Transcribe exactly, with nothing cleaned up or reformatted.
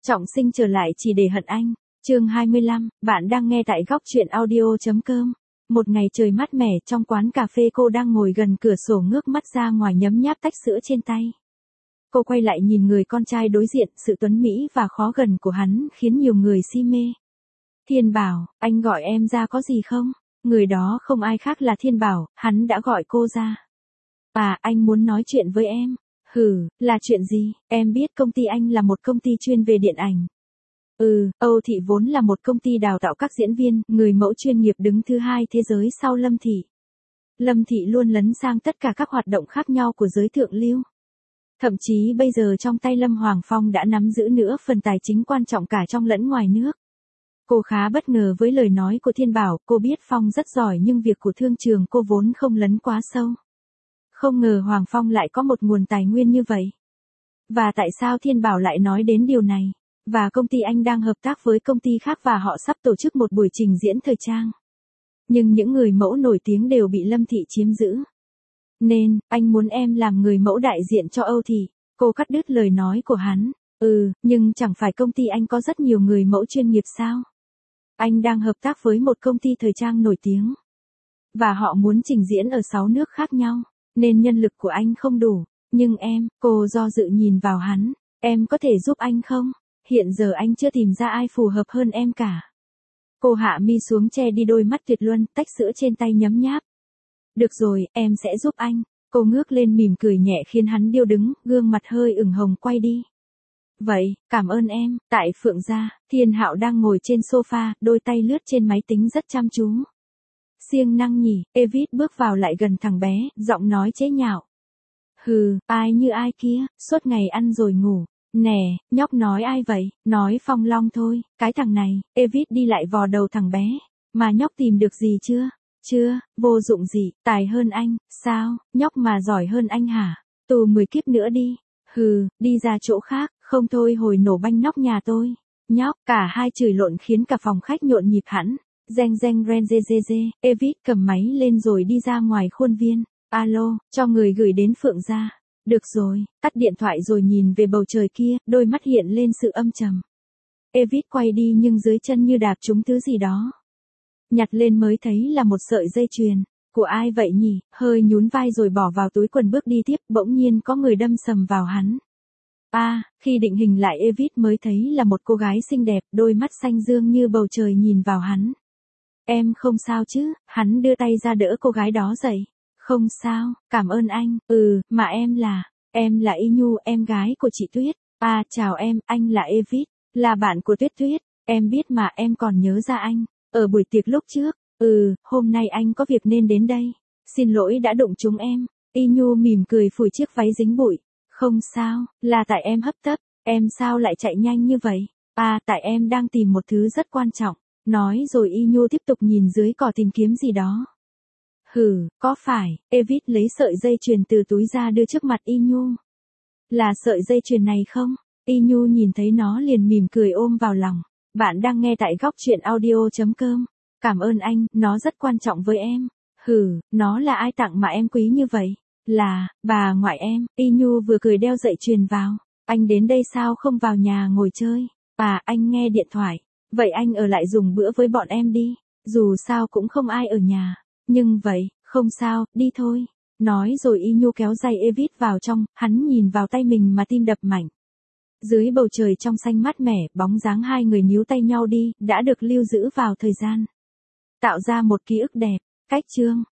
Trọng sinh trở lại chỉ để hận anh. Chương hai mươi lăm, bạn đang nghe tại góc truyện audio.com. Một ngày trời mát mẻ trong quán cà phê, cô đang ngồi gần cửa sổ ngước mắt ra ngoài nhấm nháp tách sữa trên tay. Cô quay lại nhìn người con trai đối diện, sự tuấn mỹ và khó gần của hắn khiến nhiều người si mê. Thiên Bảo, anh gọi em ra có gì không? Người đó không ai khác là Thiên Bảo, hắn đã gọi cô ra. À, anh muốn nói chuyện với em. Hừ, là chuyện gì? Em biết công ty anh là một công ty chuyên về điện ảnh. Ừ, Âu Thị vốn là một công ty đào tạo các diễn viên, người mẫu chuyên nghiệp đứng thứ hai thế giới sau Lâm Thị. Lâm Thị luôn lấn sang tất cả các hoạt động khác nhau của giới thượng lưu. Thậm chí bây giờ trong tay Lâm Hoàng Phong đã nắm giữ nữa phần tài chính quan trọng cả trong lẫn ngoài nước. Cô khá bất ngờ với lời nói của Thiên Bảo, cô biết Phong rất giỏi nhưng việc của thương trường cô vốn không lấn quá sâu. Không ngờ Hoàng Phong lại có một nguồn tài nguyên như vậy. Và tại sao Thiên Bảo lại nói đến điều này? Và công ty anh đang hợp tác với công ty khác và họ sắp tổ chức một buổi trình diễn thời trang. Nhưng những người mẫu nổi tiếng đều bị Lâm Thị chiếm giữ. Nên, anh muốn em làm người mẫu đại diện cho Âu Thị. Cô cắt đứt lời nói của hắn. Ừ, nhưng chẳng phải công ty anh có rất nhiều người mẫu chuyên nghiệp sao? Anh đang hợp tác với một công ty thời trang nổi tiếng. Và họ muốn trình diễn ở sáu nước khác nhau. Nên nhân lực của anh không đủ. Nhưng em, cô do dự nhìn vào hắn. Em có thể giúp anh không? Hiện giờ anh chưa tìm ra ai phù hợp hơn em cả. Cô hạ mi xuống che đi đôi mắt tuyệt luân, tách sữa trên tay nhấm nháp. Được rồi, em sẽ giúp anh. Cô ngước lên mỉm cười nhẹ khiến hắn điêu đứng, gương mặt hơi ửng hồng quay đi. Vậy, cảm ơn em. Tại Phượng gia, Thiên Hạo đang ngồi trên sofa, đôi tay lướt trên máy tính rất chăm chú. Siêng năng nhỉ, Evit bước vào lại gần thằng bé, giọng nói chế nhạo. Hừ, ai như ai kia, suốt ngày ăn rồi ngủ. Nè, nhóc nói ai vậy? Nói Phong Long thôi, cái thằng này. Evit đi lại vò đầu thằng bé. Mà nhóc tìm được gì chưa? Chưa, vô dụng gì, tài hơn anh. Sao, nhóc mà giỏi hơn anh hả? Tù mười kiếp nữa đi. Hừ, đi ra chỗ khác, không thôi hồi nổ banh nóc nhà tôi. Nhóc, cả hai chửi lộn khiến cả phòng khách nhộn nhịp hẳn. Reng reng ren dê dê dê, Evit cầm máy lên rồi đi ra ngoài khuôn viên. Alo, cho người gửi đến Phượng gia. Được rồi, tắt điện thoại rồi nhìn về bầu trời kia, đôi mắt hiện lên sự âm trầm. Evit quay đi nhưng dưới chân như đạp trúng thứ gì đó. Nhặt lên mới thấy là một sợi dây chuyền. Của ai vậy nhỉ? Hơi nhún vai rồi bỏ vào túi quần bước đi tiếp, bỗng nhiên có người đâm sầm vào hắn. À, khi định hình lại Evit mới thấy là một cô gái xinh đẹp, đôi mắt xanh dương như bầu trời nhìn vào hắn. Em không sao chứ? Hắn đưa tay ra đỡ cô gái đó dậy. Không sao, cảm ơn anh. Ừ, mà em là, em là Y Nhu, em gái của chị Tuyết. À, chào em, anh là Evit, là bạn của Tuyết Tuyết. Em biết mà, em còn nhớ ra anh. Ở buổi tiệc lúc trước. Ừ, hôm nay anh có việc nên đến đây. Xin lỗi đã đụng chúng em. Y Nhu mỉm cười phủi chiếc váy dính bụi. Không sao, là tại em hấp tấp. Em sao lại chạy nhanh như vậy? À, tại em đang tìm một thứ rất quan trọng. Nói rồi Y Nhu tiếp tục nhìn dưới cỏ tìm kiếm gì đó. Hừ, có phải? Evit lấy sợi dây chuyền từ túi ra đưa trước mặt Y Nhu. Là sợi dây chuyền này không? Y Nhu nhìn thấy nó liền mỉm cười ôm vào lòng. Bạn đang nghe tại góc truyện audio.com. Cảm ơn anh, nó rất quan trọng với em. Hừ, nó là ai tặng mà em quý như vậy? Là, bà ngoại em. Y Nhu vừa cười đeo dây chuyền vào. Anh đến đây sao không vào nhà ngồi chơi? À, anh nghe điện thoại. Vậy anh ở lại dùng bữa với bọn em đi. Dù sao cũng không ai ở nhà. Nhưng vậy, không sao, đi thôi. Nói rồi Y Nhu kéo giày Evit vào trong, hắn nhìn vào tay mình mà tim đập mạnh. Dưới bầu trời trong xanh mát mẻ, bóng dáng hai người níu tay nhau đi, đã được lưu giữ vào thời gian. Tạo ra một ký ức đẹp. Cách chương.